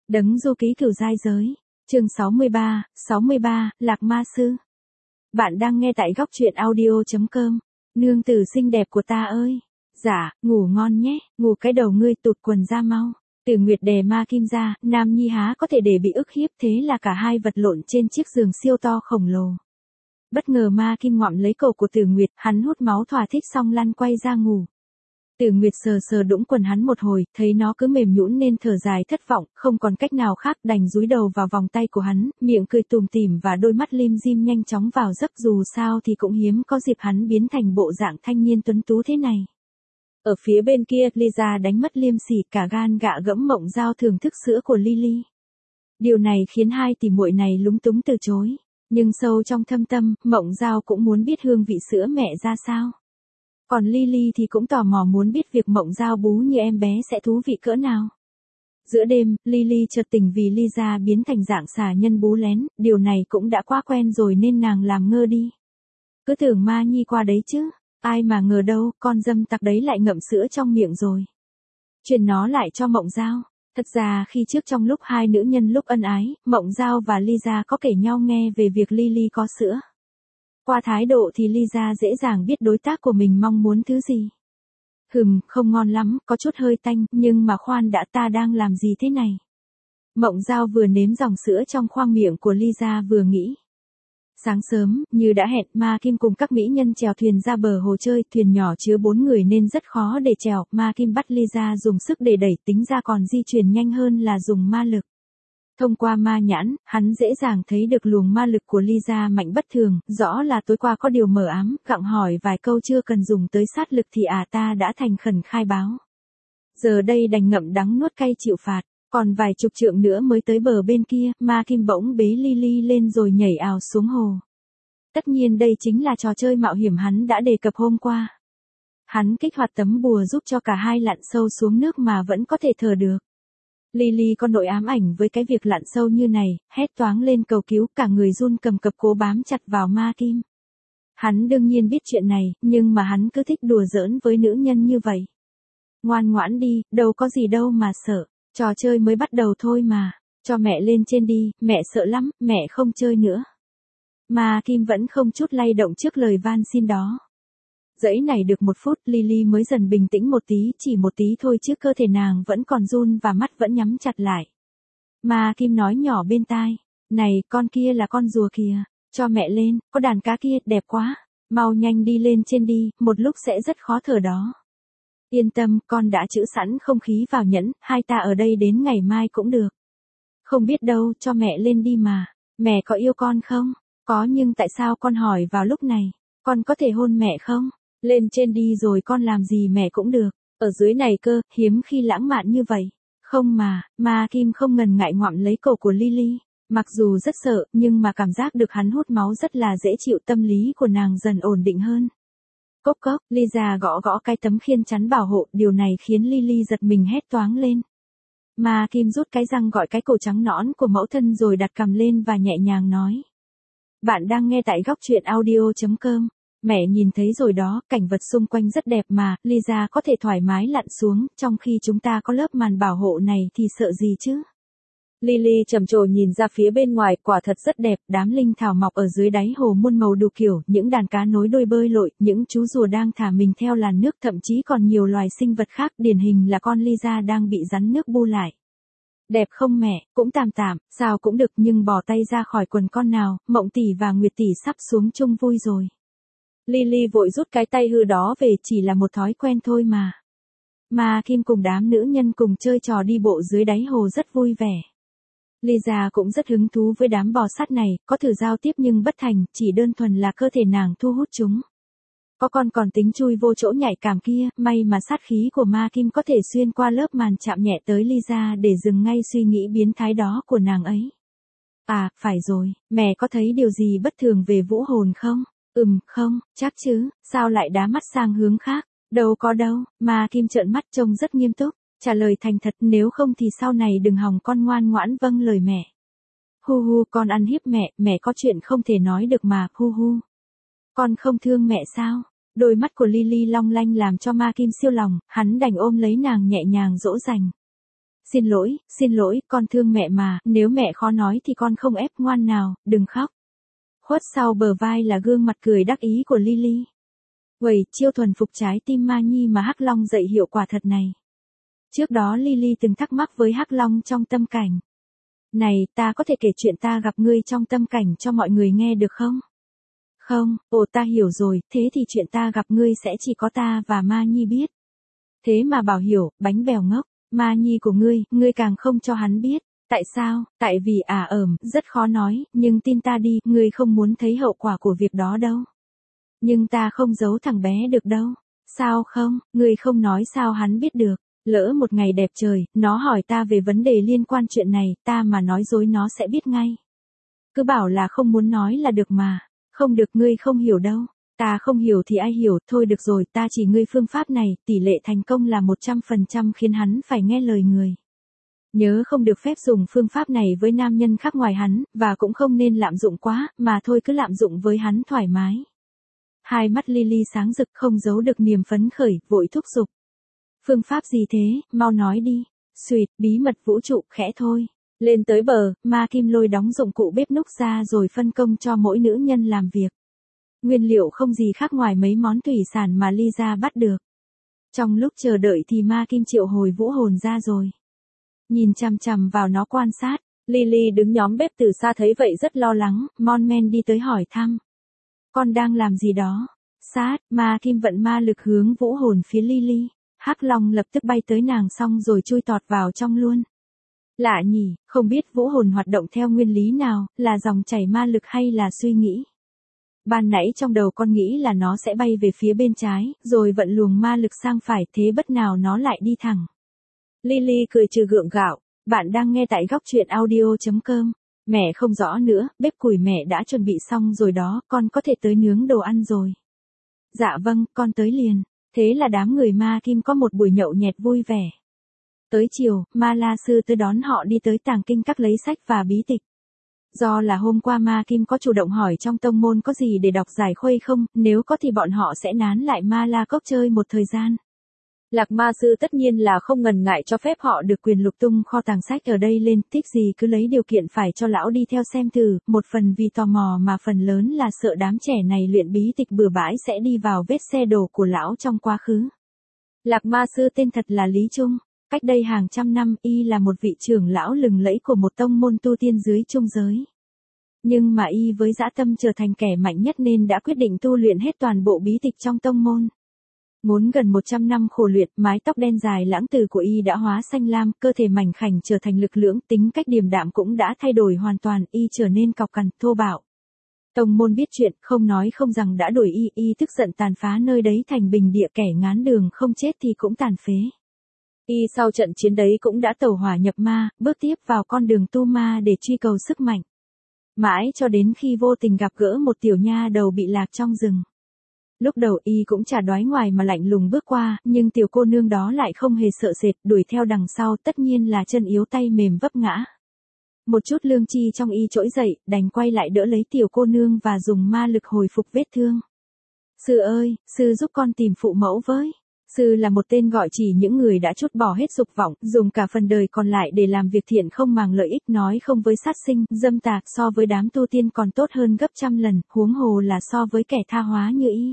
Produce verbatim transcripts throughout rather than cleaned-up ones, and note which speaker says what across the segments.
Speaker 1: Đấng du ký cửu giai giới. Chương sáu mươi ba, sáu mươi ba, Lạc Ma Sư. Bạn đang nghe tại góc truyện audio chấm com. Nương tử xinh đẹp của ta ơi. Dạ, ngủ ngon nhé, ngủ cái đầu ngươi tụt quần ra mau. Từ Nguyệt đè Ma Kim ra, Nam Nhi há có thể để bị ức hiếp, thế là cả hai vật lộn trên chiếc giường siêu to khổng lồ. Bất ngờ Ma Kim ngoạm lấy cổ của Từ Nguyệt, hắn hút máu thỏa thích xong lăn quay ra ngủ. Từ Nguyệt sờ sờ đũng quần hắn một hồi, thấy nó cứ mềm nhũn nên thở dài thất vọng, không còn cách nào khác đành dúi đầu vào vòng tay của hắn, miệng cười tủm tỉm và đôi mắt lim dim nhanh chóng vào giấc, dù sao thì cũng hiếm có dịp hắn biến thành bộ dạng thanh niên tuấn tú thế này. Ở phía bên kia, Lisa đánh mất liêm sỉ, cả gan gạ gẫm Mộng Giao thưởng thức sữa của Lily. Điều này khiến hai tỷ muội này lúng túng từ chối, nhưng sâu trong thâm tâm, Mộng Giao cũng muốn biết hương vị sữa mẹ ra sao. Còn Lily thì cũng tò mò muốn biết việc Mộng Giao bú như em bé sẽ thú vị cỡ nào. Giữa đêm, Lily chợt tỉnh vì Lisa biến thành dạng xà nhân bú lén, điều này cũng đã quá quen rồi nên nàng làm ngơ đi. Cứ tưởng Ma Nhi qua đấy chứ, ai mà ngờ đâu, con dâm tặc đấy lại ngậm sữa trong miệng rồi. Truyền nó lại cho Mộng Giao. Thật ra khi trước trong lúc hai nữ nhân lúc ân ái, Mộng Giao và Lisa có kể nhau nghe về việc Lily có sữa. Qua thái độ thì Lisa dễ dàng biết đối tác của mình mong muốn thứ gì. Hừm, không ngon lắm, có chút hơi tanh, nhưng mà khoan đã, ta đang làm gì thế này? Mộng Giao vừa nếm dòng sữa trong khoang miệng của Lisa vừa nghĩ. Sáng sớm, như đã hẹn, Ma Kim cùng các mỹ nhân chèo thuyền ra bờ hồ chơi, thuyền nhỏ chứa bốn người nên rất khó để chèo, Ma Kim bắt Lisa dùng sức để đẩy, tính ra còn di chuyển nhanh hơn là dùng ma lực. Thông qua ma nhãn, hắn dễ dàng thấy được luồng ma lực của Lisa mạnh bất thường, rõ là tối qua có điều mờ ám, gặng hỏi vài câu chưa cần dùng tới sát lực thì à ta đã thành khẩn khai báo. Giờ đây đành ngậm đắng nuốt cay chịu phạt, còn vài chục trượng nữa mới tới bờ bên kia, Ma Kim bỗng bế Lily lên rồi nhảy ào xuống hồ. Tất nhiên đây chính là trò chơi mạo hiểm hắn đã đề cập hôm qua. Hắn kích hoạt tấm bùa giúp cho cả hai lặn sâu xuống nước mà vẫn có thể thở được. Lily có nỗi ám ảnh với cái việc lặn sâu như này, hét toáng lên cầu cứu, cả người run cầm cập cố bám chặt vào Ma Kim. Hắn đương nhiên biết chuyện này, nhưng mà hắn cứ thích đùa giỡn với nữ nhân như vậy. Ngoan ngoãn đi, đâu có gì đâu mà sợ, trò chơi mới bắt đầu thôi mà, cho mẹ lên trên đi, mẹ sợ lắm, mẹ không chơi nữa. Ma Kim vẫn không chút lay động trước lời van xin đó. Dãy này được một phút, Lily mới dần bình tĩnh một tí, chỉ một tí thôi chứ cơ thể nàng vẫn còn run và mắt vẫn nhắm chặt lại. Ma Kim nói nhỏ bên tai, này, con kia là con rùa kìa, cho mẹ lên, có đàn cá kia, đẹp quá, mau nhanh đi lên trên đi, một lúc sẽ rất khó thở đó. Yên tâm, con đã trữ sẵn không khí vào nhẫn, hai ta ở đây đến ngày mai cũng được. Không biết đâu, cho mẹ lên đi mà, mẹ có yêu con không? Có, nhưng tại sao con hỏi vào lúc này, con có thể hôn mẹ không? Lên trên đi rồi con làm gì mẹ cũng được, ở dưới này cơ, hiếm khi lãng mạn như vậy. Không mà, Ma Kim không ngần ngại ngoạm lấy cổ của Lily, mặc dù rất sợ, nhưng mà cảm giác được hắn hút máu rất là dễ chịu, tâm lý của nàng dần ổn định hơn. Cốc cốc, Lisa gõ gõ cái tấm khiên chắn bảo hộ, điều này khiến Lily giật mình hét toáng lên. Ma Kim rút cái răng gọi cái cổ trắng nõn của mẫu thân rồi đặt cằm lên và nhẹ nhàng nói. Bạn đang nghe tại góc truyện audio chấm com. Mẹ nhìn thấy rồi đó, cảnh vật xung quanh rất đẹp mà, Lisa có thể thoải mái lặn xuống, trong khi chúng ta có lớp màn bảo hộ này thì sợ gì chứ? Lily trầm trồ nhìn ra phía bên ngoài, quả thật rất đẹp, đám linh thảo mọc ở dưới đáy hồ muôn màu đủ kiểu, những đàn cá nối đuôi bơi lội, những chú rùa đang thả mình theo làn nước, thậm chí còn nhiều loài sinh vật khác, điển hình là con Lisa đang bị rắn nước bu lại. Đẹp không mẹ, cũng tạm tạm, sao cũng được, nhưng bỏ tay ra khỏi quần con nào, Mộng tỷ và Nguyệt tỷ sắp xuống chung vui rồi. Lily vội rút cái tay hư đó về, chỉ là một thói quen thôi mà. Ma Kim cùng đám nữ nhân cùng chơi trò đi bộ dưới đáy hồ rất vui vẻ. Lisa cũng rất hứng thú với đám bò sát này, có thử giao tiếp nhưng bất thành, chỉ đơn thuần là cơ thể nàng thu hút chúng. Có con còn tính chui vô chỗ nhạy cảm kia, may mà sát khí của Ma Kim có thể xuyên qua lớp màn chạm nhẹ tới Lisa để dừng ngay suy nghĩ biến thái đó của nàng ấy. À, phải rồi, mẹ có thấy điều gì bất thường về vũ hồn không? Ừm, không, chắc chứ, sao lại đá mắt sang hướng khác? Đâu có đâu, Ma Kim trợn mắt trông rất nghiêm túc, trả lời thành thật, nếu không thì sau này đừng hòng con ngoan ngoãn vâng lời mẹ. Hu hu, con ăn hiếp mẹ, mẹ có chuyện không thể nói được mà, hu hu. Con không thương mẹ sao? Đôi mắt của Lily long lanh làm cho Ma Kim siêu lòng, hắn đành ôm lấy nàng nhẹ nhàng dỗ dành. Xin lỗi, xin lỗi, con thương mẹ mà, nếu mẹ khó nói thì con không ép, ngoan nào, đừng khóc. Khuất sau bờ vai là gương mặt cười đắc ý của Lily. Uầy, chiêu thuần phục trái tim Ma Nhi mà Hắc Long dạy hiệu quả thật này. Trước đó Lily từng thắc mắc với Hắc Long trong tâm cảnh. Này, ta có thể kể chuyện ta gặp ngươi trong tâm cảnh cho mọi người nghe được không? Không, ồ ta hiểu rồi, thế thì chuyện ta gặp ngươi sẽ chỉ có ta và Ma Nhi biết. Thế mà bảo hiểu, bánh bèo ngốc, Ma Nhi của ngươi, ngươi càng không cho hắn biết. Tại sao? Tại vì à ẩm, rất khó nói, nhưng tin ta đi, ngươi không muốn thấy hậu quả của việc đó đâu. Nhưng ta không giấu thằng bé được đâu. Sao không, ngươi không nói sao hắn biết được. Lỡ một ngày đẹp trời, nó hỏi ta về vấn đề liên quan chuyện này, ta mà nói dối nó sẽ biết ngay. Cứ bảo là không muốn nói là được mà. Không được, ngươi không hiểu đâu. Ta không hiểu thì ai hiểu, thôi được rồi, ta chỉ ngươi phương pháp này, tỷ lệ thành công là một trăm phần trăm khiến hắn phải nghe lời người. Nhớ không được phép dùng phương pháp này với nam nhân khác ngoài hắn, và cũng không nên lạm dụng quá, mà thôi cứ lạm dụng với hắn thoải mái. Hai mắt Lily sáng rực không giấu được niềm phấn khởi, vội thúc giục. Phương pháp gì thế, mau nói đi. Xuyệt, bí mật vũ trụ, khẽ thôi. Lên tới bờ, Ma Kim lôi đóng dụng cụ bếp núc ra rồi phân công cho mỗi nữ nhân làm việc. Nguyên liệu không gì khác ngoài mấy món thủy sản mà Lisa bắt được. Trong lúc chờ đợi thì Ma Kim triệu hồi vũ hồn ra rồi. Nhìn chằm chằm vào nó quan sát, Lily đứng nhóm bếp từ xa thấy vậy rất lo lắng, mon men đi tới hỏi thăm. Con đang làm gì đó? Sát, Ma Kim vận ma lực hướng vũ hồn phía Lily. Hắc Long lập tức bay tới nàng xong rồi chui tọt vào trong luôn. Lạ nhỉ, không biết vũ hồn hoạt động theo nguyên lý nào, là dòng chảy ma lực hay là suy nghĩ. Ban nãy trong đầu con nghĩ là nó sẽ bay về phía bên trái, rồi vận luồng ma lực sang phải, thế bất nào nó lại đi thẳng. Lily cười trừ gượng gạo, bạn đang nghe tại góc truyện audio chấm com. Mẹ không rõ nữa, bếp củi mẹ đã chuẩn bị xong rồi đó, con có thể tới nướng đồ ăn rồi. Dạ vâng, con tới liền. Thế là đám người Ma Kim có một buổi nhậu nhẹt vui vẻ. Tới chiều, Ma La Sư tới đón họ đi tới tàng kinh các lấy sách và bí tịch. Do là hôm qua Ma Kim có chủ động hỏi trong tông môn có gì để đọc giải khuây không, nếu có thì bọn họ sẽ nán lại Ma La Cốc chơi một thời gian. Lạc Ma Sư tất nhiên là không ngần ngại cho phép họ được quyền lục tung kho tàng sách ở đây lên, thích gì cứ lấy điều kiện phải cho lão đi theo xem thử, một phần vì tò mò mà phần lớn là sợ đám trẻ này luyện bí tịch bừa bãi sẽ đi vào vết xe đổ của lão trong quá khứ. Lạc Ma Sư tên thật là Lý Trung, cách đây hàng trăm năm y là một vị trưởng lão lừng lẫy của một tông môn tu tiên dưới trung giới. Nhưng mà y với dã tâm trở thành kẻ mạnh nhất nên đã quyết định tu luyện hết toàn bộ bí tịch trong tông môn. Ngốn gần một trăm năm khổ luyện, mái tóc đen dài lãng từ của y đã hóa xanh lam, cơ thể mảnh khảnh trở thành lực lưỡng, tính cách điềm đạm cũng đã thay đổi hoàn toàn, y trở nên cọc cằn, thô bạo. Tông môn biết chuyện, không nói không rằng đã đuổi y, y tức giận tàn phá nơi đấy thành bình địa, kẻ ngán đường không chết thì cũng tàn phế. Y sau trận chiến đấy cũng đã tẩu hỏa nhập ma, bước tiếp vào con đường tu ma để truy cầu sức mạnh. Mãi cho đến khi vô tình gặp gỡ một tiểu nha đầu bị lạc trong rừng. Lúc đầu y cũng chả đoái ngoài mà lạnh lùng bước qua, nhưng tiểu cô nương đó lại không hề sợ sệt, đuổi theo đằng sau, tất nhiên là chân yếu tay mềm vấp ngã. Một chút lương chi trong y trỗi dậy, đành quay lại đỡ lấy tiểu cô nương và dùng ma lực hồi phục vết thương. Sư ơi, sư giúp con tìm phụ mẫu với. Sư là một tên gọi chỉ những người đã trút bỏ hết dục vọng, dùng cả phần đời còn lại để làm việc thiện không màng lợi ích, nói không với sát sinh, dâm tà, so với đám tu tiên còn tốt hơn gấp trăm lần, huống hồ là so với kẻ tha hóa như y.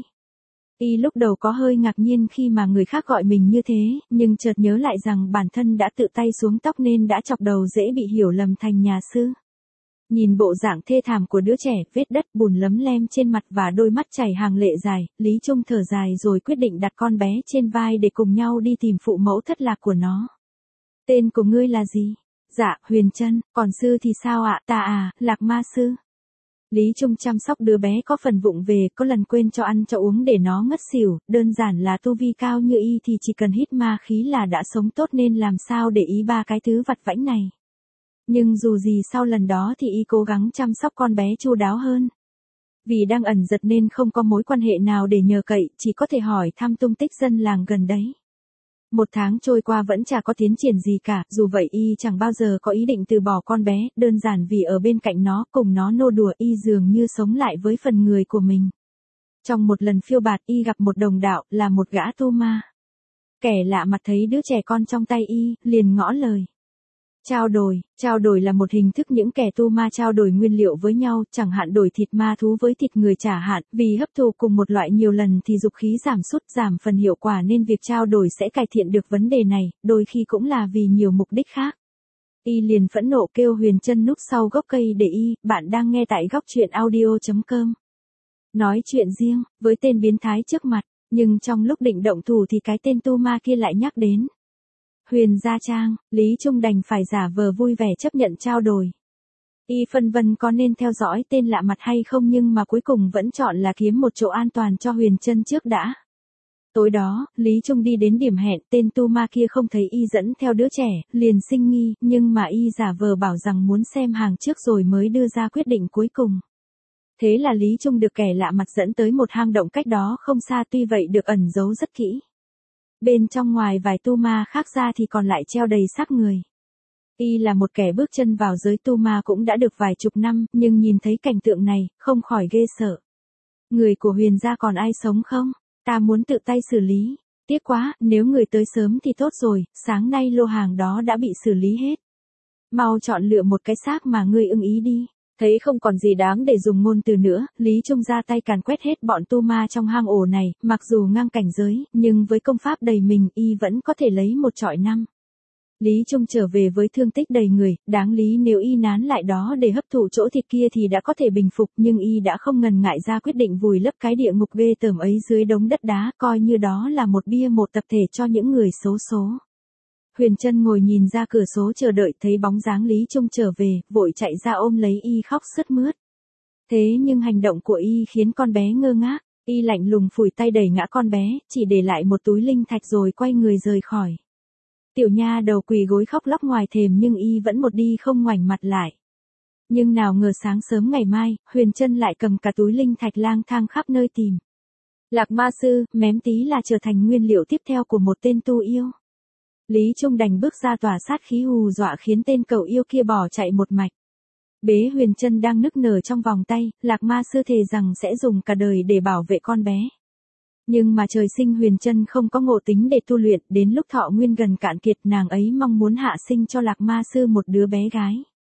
Speaker 1: Y lúc đầu có hơi ngạc nhiên khi mà người khác gọi mình như thế, nhưng chợt nhớ lại rằng bản thân đã tự tay xuống tóc nên đã chọc đầu dễ bị hiểu lầm thành nhà sư. Nhìn bộ dạng thê thảm của đứa trẻ, vết đất bùn lấm lem trên mặt và đôi mắt chảy hàng lệ dài, Lý Trung thở dài rồi quyết định đặt con bé trên vai để cùng nhau đi tìm phụ mẫu thất lạc của nó. Tên của ngươi là gì? Dạ, Huyền Trân, còn sư thì sao ạ? Ta à, Lạc Ma Sư. Lý Trung chăm sóc đứa bé có phần vụng về, có lần quên cho ăn cho uống để nó ngất xỉu, đơn giản là tu vi cao như y thì chỉ cần hít ma khí là đã sống tốt nên làm sao để ý ba cái thứ vặt vãnh này. Nhưng dù gì sau lần đó thì y cố gắng chăm sóc con bé chu đáo hơn. Vì đang ẩn giật nên không có mối quan hệ nào để nhờ cậy, chỉ có thể hỏi thăm tung tích dân làng gần đấy. Một tháng trôi qua vẫn chả có tiến triển gì cả, dù vậy y chẳng bao giờ có ý định từ bỏ con bé, đơn giản vì ở bên cạnh nó, cùng nó nô đùa, y dường như sống lại với phần người của mình. Trong một lần phiêu bạt y gặp một đồng đạo, là một gã tu ma. Kẻ lạ mặt thấy đứa trẻ con trong tay y, liền ngỏ lời. Trao đổi, trao đổi là một hình thức những kẻ tu ma trao đổi nguyên liệu với nhau, chẳng hạn đổi thịt ma thú với thịt người trả hạn, vì hấp thụ cùng một loại nhiều lần thì dục khí giảm sút, giảm phần hiệu quả nên việc trao đổi sẽ cải thiện được vấn đề này, đôi khi cũng là vì nhiều mục đích khác. Y liền phẫn nộ kêu Huyền Trân núp sau gốc cây để y, bạn đang nghe tại góc truyện audio chấm com. Nói chuyện riêng, với tên biến thái trước mặt, nhưng trong lúc định động thủ thì cái tên tu ma kia lại nhắc đến Huyền Gia Trang, Lý Trung đành phải giả vờ vui vẻ chấp nhận trao đổi. Y phân vân có nên theo dõi tên lạ mặt hay không nhưng mà cuối cùng vẫn chọn là kiếm một chỗ an toàn cho Huyền Trân trước đã. Tối đó, Lý Trung đi đến điểm hẹn, tên tu ma kia không thấy y dẫn theo đứa trẻ, liền sinh nghi, nhưng mà y giả vờ bảo rằng muốn xem hàng trước rồi mới đưa ra quyết định cuối cùng. Thế là Lý Trung được kẻ lạ mặt dẫn tới một hang động cách đó không xa, tuy vậy được ẩn giấu rất kỹ. Bên trong ngoài vài tu ma khác ra thì còn lại treo đầy xác người. Y là một kẻ bước chân vào giới tu ma cũng đã được vài chục năm, nhưng nhìn thấy cảnh tượng này, không khỏi ghê sợ. Người của Huyền gia còn ai sống không? Ta muốn tự tay xử lý. Tiếc quá, nếu người tới sớm thì tốt rồi, sáng nay lô hàng đó đã bị xử lý hết. Mau chọn lựa một cái xác mà ngươi ưng ý đi. Thấy không còn gì đáng để dùng ngôn từ nữa, Lý Trung ra tay càn quét hết bọn tu ma trong hang ổ này, mặc dù ngang cảnh giới, nhưng với công pháp đầy mình, y vẫn có thể lấy một trọi năm. Lý Trung trở về với thương tích đầy người, đáng lý nếu y nán lại đó để hấp thụ chỗ thịt kia thì đã có thể bình phục, nhưng y đã không ngần ngại ra quyết định vùi lấp cái địa ngục ghê tởm ấy dưới đống đất đá, coi như đó là một bia mộ tập thể cho những người xấu số. Huyền Trân ngồi nhìn ra cửa sổ chờ đợi, thấy bóng dáng Lý Trung trở về, vội chạy ra ôm lấy y khóc sướt mướt. Thế nhưng hành động của y khiến con bé ngơ ngác, y lạnh lùng phủi tay đẩy ngã con bé, chỉ để lại một túi linh thạch rồi quay người rời khỏi. Tiểu nha đầu quỳ gối khóc lóc ngoài thềm nhưng y vẫn một đi không ngoảnh mặt lại. Nhưng nào ngờ sáng sớm ngày mai, Huyền Trân lại cầm cả túi linh thạch lang thang khắp nơi tìm. Lạc ma sư, mém tí là trở thành nguyên liệu tiếp theo của một tên tu yêu. Lý Trung đành bước ra tỏa sát khí hù dọa khiến tên cậu yêu kia bỏ chạy một mạch. Bế Huyền Trân đang nức nở trong vòng tay, Lạc ma sư thề rằng sẽ dùng cả đời để bảo vệ con bé. Nhưng mà trời sinh Huyền Trân không có ngộ tính để tu luyện, đến lúc thọ nguyên gần cạn kiệt nàng ấy mong muốn hạ sinh cho Lạc ma sư một đứa bé gái.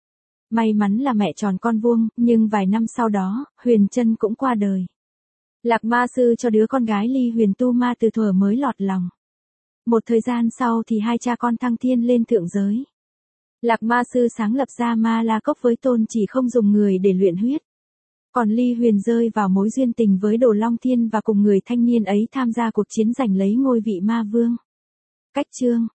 Speaker 1: May mắn là mẹ tròn con vuông, nhưng vài năm sau đó, Huyền Trân cũng qua đời. Lạc ma sư cho đứa con gái ly huyền tu ma từ thuở mới lọt lòng. Một thời gian sau thì hai cha con thăng thiên lên thượng giới. Lạc ma sư sáng lập ra ma la cốc với tôn chỉ không dùng người để luyện huyết. Còn ly huyền rơi vào mối duyên tình với Đồ Long Thiên và cùng người thanh niên ấy tham gia cuộc chiến giành lấy ngôi vị ma vương. Cách chương